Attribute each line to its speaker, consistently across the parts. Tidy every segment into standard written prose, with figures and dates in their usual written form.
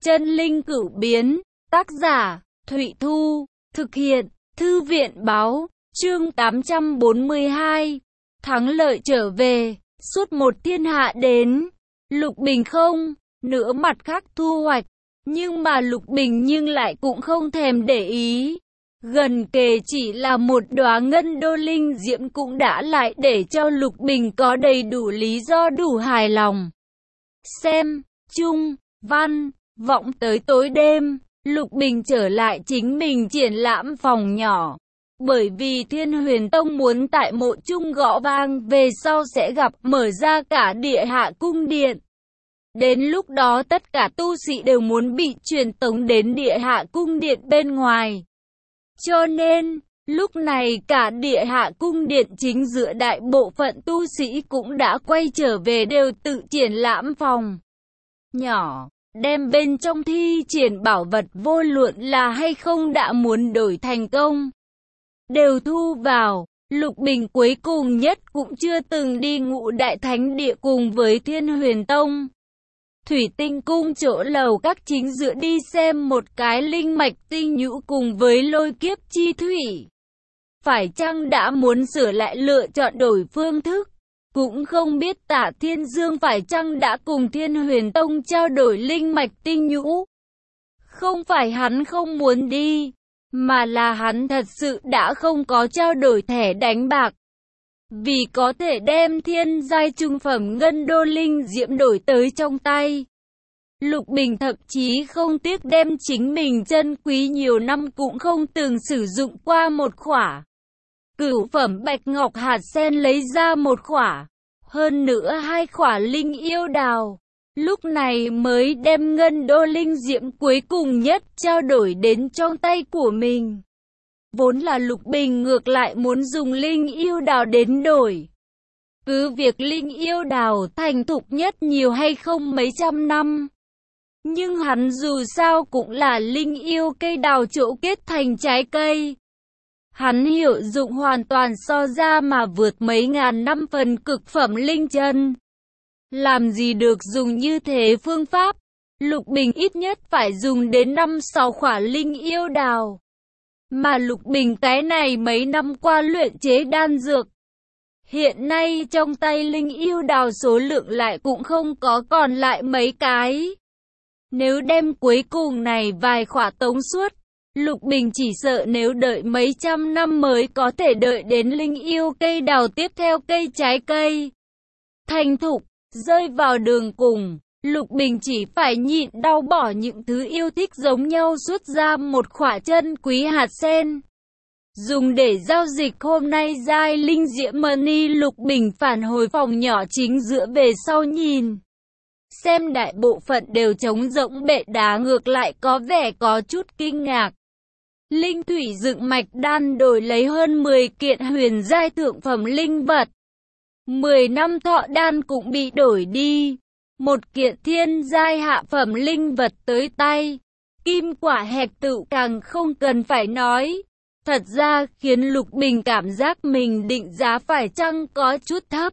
Speaker 1: Chân linh cửu biến, tác giả, Thụy Thu, thực hiện, Thư viện báo, chương 842, thắng lợi trở về, suốt một thiên hạ đến, Lục Bình không, nửa mặt khác thu hoạch, nhưng mà Lục Bình nhưng lại cũng không thèm để ý. Gần kề chỉ là một đóa ngân đô linh diễm cũng đã lại để cho Lục Bình có đầy đủ lý do đủ hài lòng. Xem, chung, văn, vọng tới tối đêm, Lục Bình trở lại chính mình triển lãm phòng nhỏ. Bởi vì Thiên Huyền Tông muốn tại mộ chung gõ vang về sau sẽ gặp mở ra cả địa hạ cung điện. Đến lúc đó tất cả tu sĩ đều muốn bị truyền tống đến địa hạ cung điện bên ngoài. Cho nên, lúc này cả địa hạ cung điện chính giữa đại bộ phận tu sĩ cũng đã quay trở về đều tự triển lãm phòng nhỏ, đem bên trong thi triển bảo vật vô luận là hay không đã muốn đổi thành công. Đều thu vào, Lục Bình cuối cùng nhất cũng chưa từng đi Ngũ Đại Thánh Địa cùng với Thiên Huyền Tông. Thủy Tinh Cung chỗ lầu các chính giữa đi xem một cái linh mạch tinh nhũ cùng với lôi kiếp chi thủy. Phải chăng đã muốn sửa lại lựa chọn đổi phương thức? Cũng không biết Tạ Thiên Dương phải chăng đã cùng Thiên Huyền Tông trao đổi linh mạch tinh nhũ. Không phải hắn không muốn đi, mà là hắn thật sự đã không có trao đổi thẻ đánh bạc. Vì có thể đem thiên giai trung phẩm ngân đô linh diễm đổi tới trong tay. Lục Bình thậm chí không tiếc đem chính mình chân quý nhiều năm cũng không từng sử dụng qua một khỏa. Cửu phẩm bạch ngọc hạt sen lấy ra một khỏa, hơn nữa 2 khỏa linh yêu đào. Lúc này mới đem ngân đô linh diễm cuối cùng nhất trao đổi đến trong tay của mình. Vốn là Lục Bình ngược lại muốn dùng linh yêu đào đến đổi. Cứ việc linh yêu đào thành thục nhất nhiều hay không mấy trăm năm. Nhưng hắn dù sao cũng là linh yêu cây đào chỗ kết thành trái cây. Hắn hiệu dụng hoàn toàn so ra mà vượt mấy ngàn năm phần cực phẩm linh chân. Làm gì được dùng như thế phương pháp, Lục Bình ít nhất phải dùng đến 5-6 khỏa linh yêu đào. Mà Lục Bình cái này mấy năm qua luyện chế đan dược. Hiện nay trong tay linh yêu đào số lượng lại cũng không có còn lại mấy cái. Nếu đem cuối cùng này vài khỏa tống suốt, Lục Bình chỉ sợ nếu đợi mấy trăm năm mới có thể đợi đến linh yêu cây đào tiếp theo cây trái cây thành thục. Rơi vào đường cùng, Lục Bình chỉ phải nhịn đau bỏ những thứ yêu thích giống nhau xuất ra một khỏa chân quý hạt sen. Dùng để giao dịch hôm nay giai linh diễm money. Lục Bình phản hồi phòng nhỏ chính giữa về sau nhìn. Xem đại bộ phận đều trống rỗng, bệ đá ngược lại có vẻ có chút kinh ngạc. Linh thủy dựng mạch đan đổi lấy hơn 10 kiện huyền giai thượng phẩm linh vật. 10 năm thọ đan cũng bị đổi đi. Một kiện thiên giai hạ phẩm linh vật tới tay. Kim quả hẹp tự càng không cần phải nói. Thật ra khiến Lục Bình cảm giác mình định giá phải chăng có chút thấp.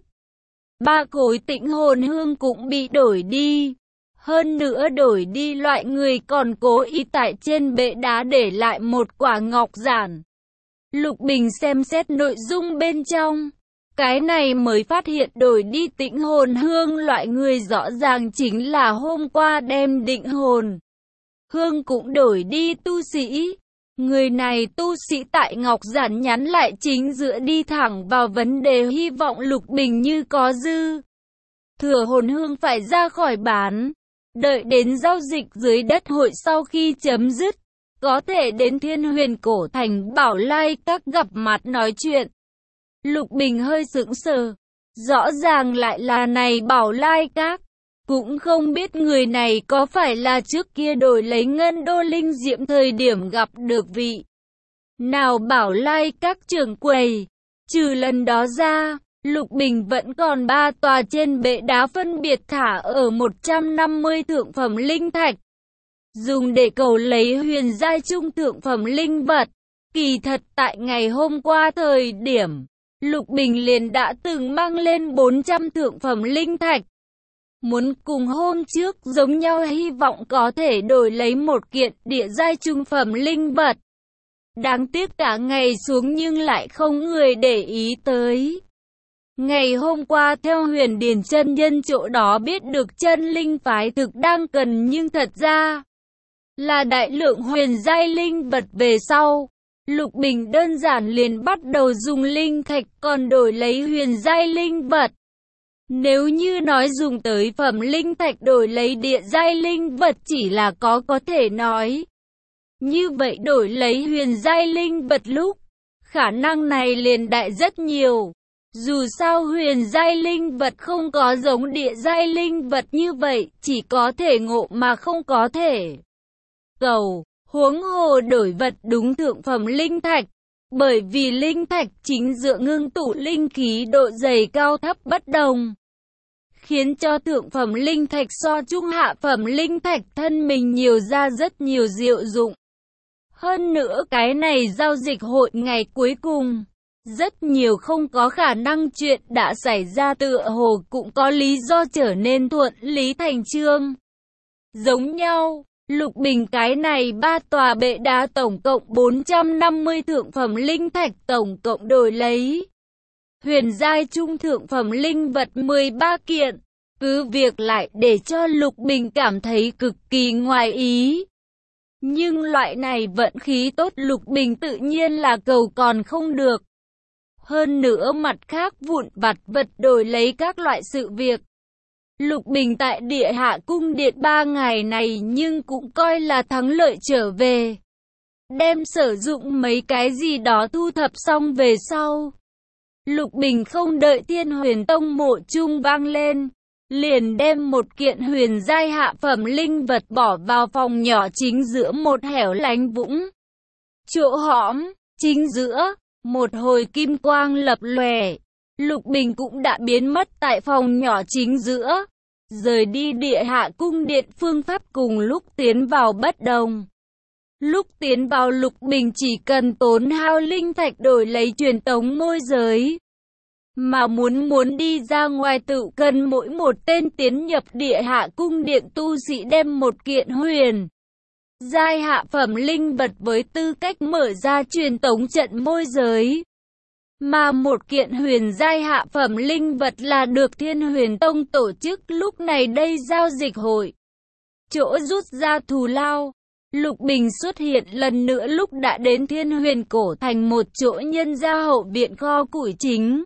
Speaker 1: 3 khối tĩnh hồn hương cũng bị đổi đi. Hơn nữa đổi đi loại người còn cố ý tại trên bệ đá để lại một quả ngọc giản. Lục Bình xem xét nội dung bên trong. Cái này mới phát hiện đổi đi tĩnh hồn hương loại người rõ ràng chính là hôm qua đem định hồn hương cũng đổi đi tu sĩ. Người này tu sĩ tại ngọc giản nhắn lại chính giữa đi thẳng vào vấn đề, hy vọng Lục Bình như có dư thừa hồn hương phải ra khỏi bán. Đợi đến giao dịch dưới đất hội sau khi chấm dứt, có thể đến Thiên Huyền Cổ Thành Bảo Lai Các gặp mặt nói chuyện. Lục Bình hơi sững sờ, rõ ràng lại là này Bảo Lai Các. Cũng không biết người này có phải là trước kia đổi lấy ngân đô linh diễm thời điểm gặp được vị nào Bảo Lai Các trưởng quầy. Trừ lần đó ra, Lục Bình vẫn còn 3 tòa trên bệ đá phân biệt thả ở 150 thượng phẩm linh thạch, dùng để cầu lấy huyền giai trung thượng phẩm linh vật. Kỳ thật tại ngày hôm qua thời điểm, Lục Bình liền đã từng mang lên 400 thượng phẩm linh thạch. Muốn cùng hôm trước giống nhau, hy vọng có thể đổi lấy một kiện địa giai trung phẩm linh vật. Đáng tiếc cả ngày xuống nhưng lại không người để ý tới. Ngày hôm qua theo Huyền Điền chân nhân chỗ đó biết được chân linh phái thực đang cần, nhưng thật ra là đại lượng huyền giai linh vật. Về sau, Lục Bình đơn giản liền bắt đầu dùng linh thạch còn đổi lấy huyền giai linh vật. Nếu như nói dùng tới phẩm linh thạch đổi lấy địa giai linh vật chỉ là có thể nói. Như vậy đổi lấy huyền giai linh vật lúc, khả năng này liền đại rất nhiều. Dù sao huyền giai linh vật không có giống địa giai linh vật như vậy, chỉ có thể ngộ mà không có thể cầu. Huống hồ đổi vật đúng thượng phẩm linh thạch, bởi vì linh thạch chính dựa ngưng tụ linh khí độ dày cao thấp bất đồng, khiến cho thượng phẩm linh thạch so trung hạ phẩm linh thạch thân mình nhiều ra rất nhiều diệu dụng. Hơn nữa cái này giao dịch hội ngày cuối cùng, rất nhiều không có khả năng chuyện đã xảy ra tựa hồ cũng có lý do trở nên thuận lý thành chương. Giống nhau, Lục Bình cái này 3 tòa bệ đá tổng cộng 450 thượng phẩm linh thạch tổng cộng đổi lấy huyền giai trung thượng phẩm linh vật 13 kiện. Cứ việc lại để cho Lục Bình cảm thấy cực kỳ ngoài ý. Nhưng loại này vận khí tốt Lục Bình tự nhiên là cầu còn không được. Hơn nữa mặt khác vụn vặt vật đổi lấy các loại sự việc. Lục Bình tại Địa Hạ Cung Điện 3 ngày này nhưng cũng coi là thắng lợi trở về. Đem sử dụng mấy cái gì đó thu thập xong về sau. Lục Bình không đợi Thiên Huyền Tông mộ chung vang lên, liền đem một kiện huyền giai hạ phẩm linh vật bỏ vào phòng nhỏ chính giữa một hẻo lánh vũng. Chỗ hõm, chính giữa, một hồi kim quang lập lòe. Lục Bình cũng đã biến mất tại phòng nhỏ chính giữa. Rời đi Địa Hạ Cung Điện phương pháp cùng lúc tiến vào bất đồng. Lúc tiến vào Lục Bình chỉ cần tốn hao linh thạch đổi lấy truyền tống môi giới. Mà muốn đi ra ngoài tự cần mỗi một tên tiến nhập Địa Hạ Cung Điện tu sĩ đem một kiện huyền giai hạ phẩm linh vật với tư cách mở ra truyền tống trận môi giới. Mà một kiện huyền giai hạ phẩm linh vật là được Thiên Huyền Tông tổ chức lúc này đây giao dịch hội. Chỗ rút ra thù lao, Lục Bình xuất hiện lần nữa lúc đã đến Thiên Huyền Cổ Thành, một chỗ nhân gia hậu viện kho củi chính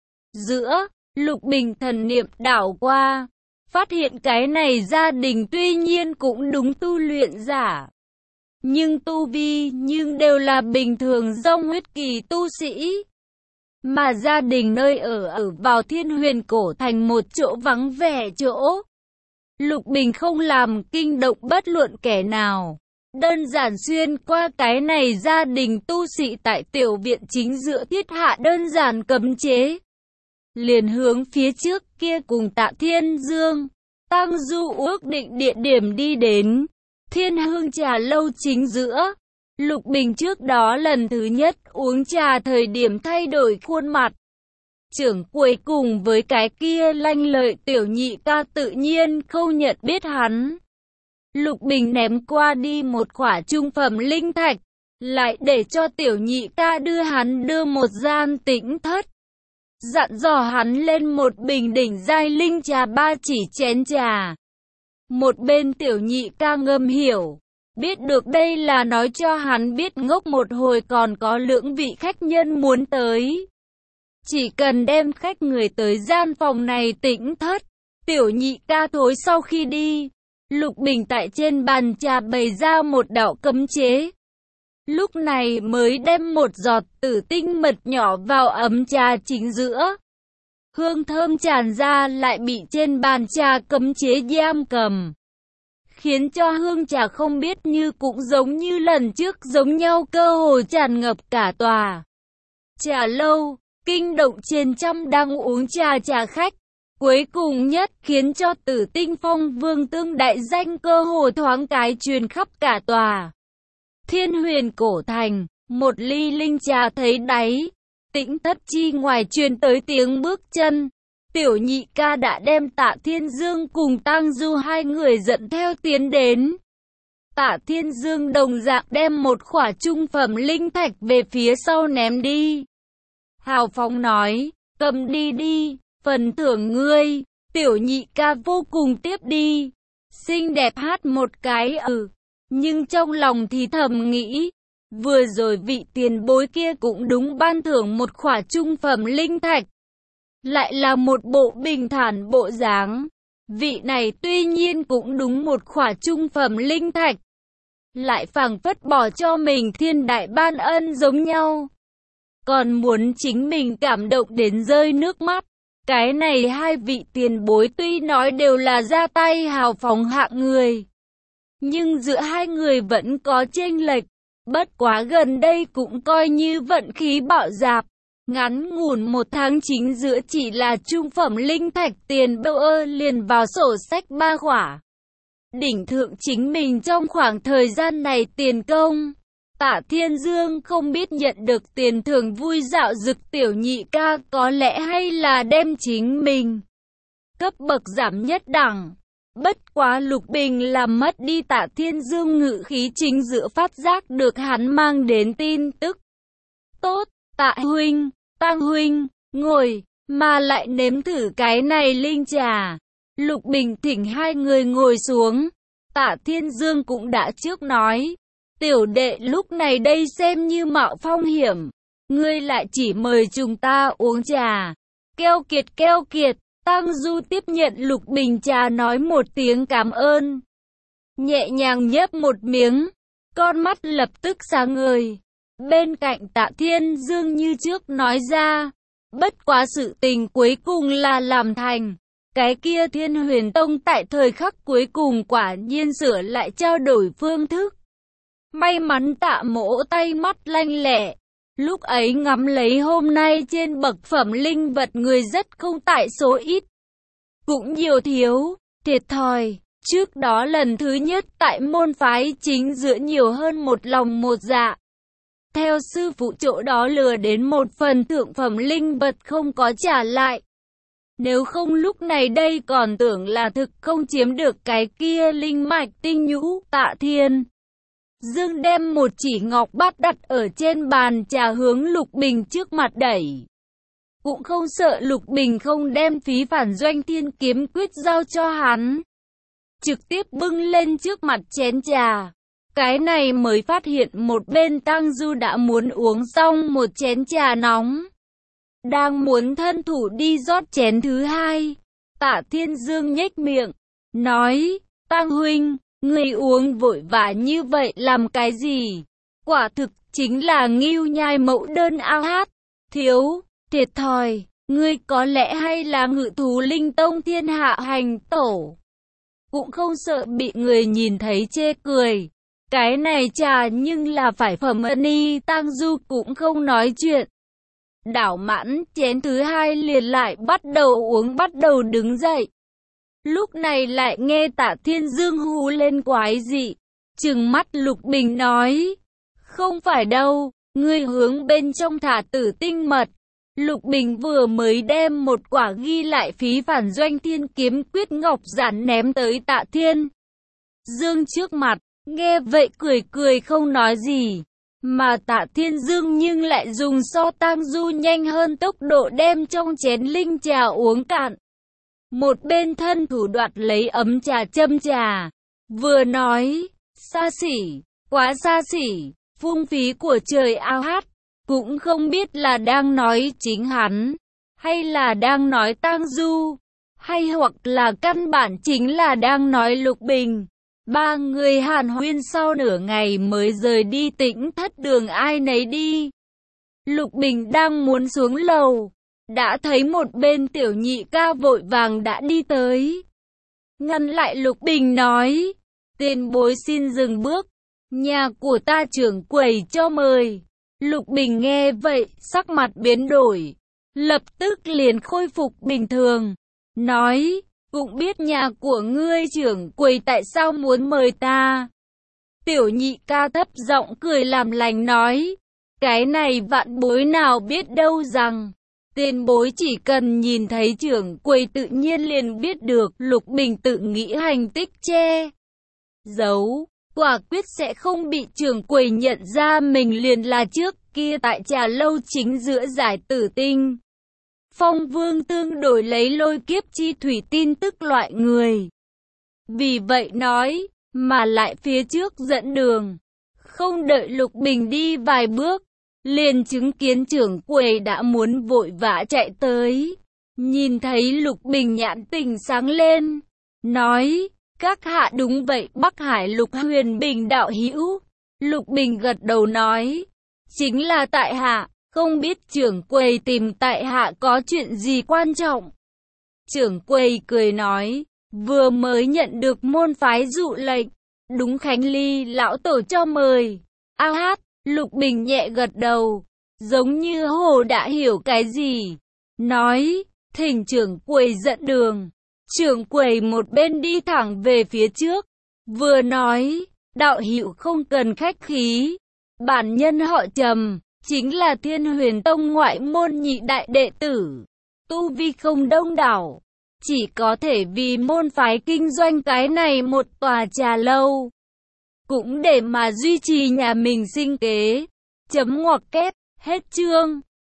Speaker 1: giữa. Lục Bình thần niệm đảo qua, phát hiện cái này gia đình tuy nhiên cũng đúng tu luyện giả, nhưng tu vi nhưng đều là bình thường dòng huyết kỳ tu sĩ. Mà gia đình nơi ở vào Thiên Huyền Cổ Thành một chỗ vắng vẻ chỗ. Lục Bình không làm kinh động bất luận kẻ nào. Đơn giản xuyên qua cái này gia đình tu sĩ tại tiểu viện chính giữa thiết hạ đơn giản cấm chế. Liền hướng phía trước kia cùng Tạ Thiên Dương, Tăng Du ước định địa điểm đi đến Thiên Hương Trà Lâu chính giữa. Lục Bình trước đó lần thứ nhất uống trà thời điểm thay đổi khuôn mặt. Trưởng quầy cùng với cái kia lanh lợi tiểu nhị ca tự nhiên không nhận biết hắn. Lục Bình ném qua đi một quả trung phẩm linh thạch, lại để cho tiểu nhị ca đưa một gian tĩnh thất. Dặn dò hắn lên một bình đỉnh giai linh trà 3 chỉ chén trà. Một bên tiểu nhị ca ngầm hiểu, biết được đây là nói cho hắn biết ngốc một hồi còn có lưỡng vị khách nhân muốn tới. Chỉ cần đem khách người tới gian phòng này tĩnh thất. Tiểu nhị ca thối sau khi đi, Lục Bình tại trên bàn trà bày ra một đạo cấm chế. Lúc này mới đem một giọt tử tinh mật nhỏ vào ấm trà chính giữa. Hương thơm tràn ra lại bị trên bàn trà cấm chế giam cầm, khiến cho hương trà không biết như cũng giống như lần trước giống nhau, cơ hồ tràn ngập cả tòa trà lâu, kinh động trên trăm đang uống trà khách. Cuối cùng nhất khiến cho Tử Tinh Phong Vương Tương đại danh cơ hồ thoáng cái truyền khắp cả tòa Thiên Huyền Cổ Thành. Một ly linh trà thấy đáy, tĩnh thất chi ngoài truyền tới tiếng bước chân. Tiểu nhị ca đã đem Tạ Thiên Dương cùng Tang Du hai người dẫn theo tiến đến. Tạ Thiên Dương đồng dạng đem một khỏa trung phẩm linh thạch về phía sau ném đi. Hào phóng nói, cầm đi đi, phần thưởng ngươi. Tiểu nhị ca vô cùng tiếp đi. Xinh đẹp hát một cái nhưng trong lòng thì thầm nghĩ, vừa rồi vị tiền bối kia cũng đúng ban thưởng một khỏa trung phẩm linh thạch. Lại là một bộ bình thản bộ dáng. Vị này tuy nhiên cũng đúng một khỏa trung phẩm linh thạch. Lại phảng phất bỏ cho mình thiên đại ban ân giống nhau. Còn muốn chính mình cảm động đến rơi nước mắt. Cái này hai vị tiền bối tuy nói đều là ra tay hào phóng hạng người. Nhưng giữa hai người vẫn có chênh lệch. Bất quá gần đây cũng coi như vận khí bạo dạp. Ngắn ngủn một tháng chính giữa chỉ là trung phẩm linh thạch tiền bơ liền vào sổ sách ba khỏa. Đỉnh thượng chính mình trong khoảng thời gian này tiền công. Tạ Thiên Dương không biết nhận được tiền thưởng vui dạo dực tiểu nhị ca có lẽ hay là đem chính mình cấp bậc giảm nhất đẳng. Bất quá Lục Bình làm mất đi Tạ Thiên Dương ngự khí chính giữa phát giác được hắn mang đến tin tức. Tốt, Tạ huynh, Tang huynh, ngồi, mà lại nếm thử cái này linh trà. Lục Bình thỉnh hai người ngồi xuống. Tạ Thiên Dương cũng đã trước nói, tiểu đệ lúc này đây xem như mạo phong hiểm. Ngươi lại chỉ mời chúng ta uống trà. Keo kiệt. Tang Du tiếp nhận Lục Bình trà nói một tiếng cảm ơn. Nhẹ nhàng nhấp một miếng, con mắt lập tức sáng ngời. Bên cạnh Tạ Thiên Dương như trước nói ra, bất quá sự tình cuối cùng là làm thành. Cái kia Thiên Huyền Tông tại thời khắc cuối cùng quả nhiên sửa lại trao đổi phương thức. May mắn Tạ Mỗ tay mắt lanh lẹ. Lúc ấy ngắm lấy hôm nay trên bậc phẩm linh vật người rất không tại số ít. Cũng nhiều thiếu, thiệt thòi. Trước đó lần thứ nhất tại môn phái chính giữa nhiều hơn một lòng một dạ. Theo sư phụ chỗ đó lừa đến một phần thượng phẩm linh vật không có trả lại. Nếu không lúc này đây còn tưởng là thực không chiếm được cái kia linh mạch tinh nhũ. Tạ Thiên Dương đem một chỉ ngọc bát đặt ở trên bàn trà hướng Lục Bình trước mặt đẩy. Cũng không sợ Lục Bình không đem phí phản doanh thiên kiếm quyết giao cho hắn. Trực tiếp bưng lên trước mặt chén trà. Cái này mới phát hiện một bên Tang Du đã muốn uống xong một chén trà nóng. Đang muốn thân thủ đi rót chén thứ hai. Tạ Thiên Dương nhếch miệng, nói, Tang huynh, ngươi uống vội vã như vậy làm cái gì? Quả thực chính là ngưu nhai mẫu đơn ao hát. Thiếu, thiệt thòi, ngươi có lẽ hay là ngự thú linh tông thiên hạ hành tổ. Cũng không sợ bị người nhìn thấy chê cười. Cái này trà nhưng là phải phẩm ân y. Tang Du cũng không nói chuyện. Đảo mãn chén thứ hai liền lại bắt đầu uống, bắt đầu đứng dậy. Lúc này lại nghe Tạ Thiên Dương hú lên quái dị. Trừng mắt Lục Bình nói, không phải đâu, ngươi hướng bên trong thả tử tinh mật. Lục Bình vừa mới đem một quả ghi lại phí phản doanh thiên kiếm quyết ngọc giản ném tới Tạ Thiên Dương trước mặt, nghe vậy cười không nói gì. Mà Tạ Thiên Dương nhưng lại dùng so Tang Du nhanh hơn tốc độ đem trong chén linh trà uống cạn. Một bên thân thủ đoạt lấy ấm trà châm trà, vừa nói, xa xỉ, quá xa xỉ, phung phí của trời ao hát. Cũng không biết là đang nói chính hắn, hay là đang nói Tang Du, hay hoặc là căn bản chính là đang nói Lục Bình. Ba người hàn huyên sau nửa ngày mới rời đi Tĩnh Thất đường ai nấy đi. Lục Bình đang muốn xuống lầu, đã thấy một bên tiểu nhị ca vội vàng đã đi tới. Ngăn lại Lục Bình nói, tiền bối xin dừng bước, nhà của ta trưởng quầy cho mời. Lục Bình nghe vậy, sắc mặt biến đổi, lập tức liền khôi phục bình thường, nói, cũng biết nhà của ngươi trưởng quầy tại sao muốn mời ta. Tiểu nhị ca thấp giọng cười làm lành nói, cái này vạn bối nào biết đâu rằng, Tiền bối chỉ cần nhìn thấy trưởng quầy tự nhiên liền biết được, Lục Bình tự nghĩ hành tích che giấu, quả quyết sẽ không bị trưởng quầy nhận ra mình liền là trước kia tại trà lâu chính giữa Giải Tử Tinh. Phong Vương tương đổi lấy lôi kiếp chi thủy tin tức loại người. Vì vậy nói, mà lại phía trước dẫn đường. Không đợi Lục Bình đi vài bước, liền chứng kiến trưởng quầy đã muốn vội vã chạy tới. Nhìn thấy Lục Bình nhãn tình sáng lên, nói, các hạ đúng vậy Bắc Hải Lục Huyền Bình đạo hữu. Lục Bình gật đầu nói, chính là tại hạ, không biết trưởng quầy tìm tại hạ có chuyện gì quan trọng. Trưởng quầy cười nói, vừa mới nhận được môn phái dụ lệnh, đúng Khánh Ly lão tổ cho mời. A hát, Lục Bình nhẹ gật đầu, giống như hồ đã hiểu cái gì. Nói, thỉnh trưởng quầy dẫn đường. Trưởng quầy một bên đi thẳng về phía trước, vừa nói, đạo hữu không cần khách khí. Bản nhân họ Trầm, chính là Thiên Huyền Tông ngoại môn nhị đại đệ tử. Tu vi không đông đảo, chỉ có thể vì môn phái kinh doanh cái này một tòa trà lâu, cũng để mà duy trì nhà mình sinh kế. Chấm ngoặc kép, hết chương.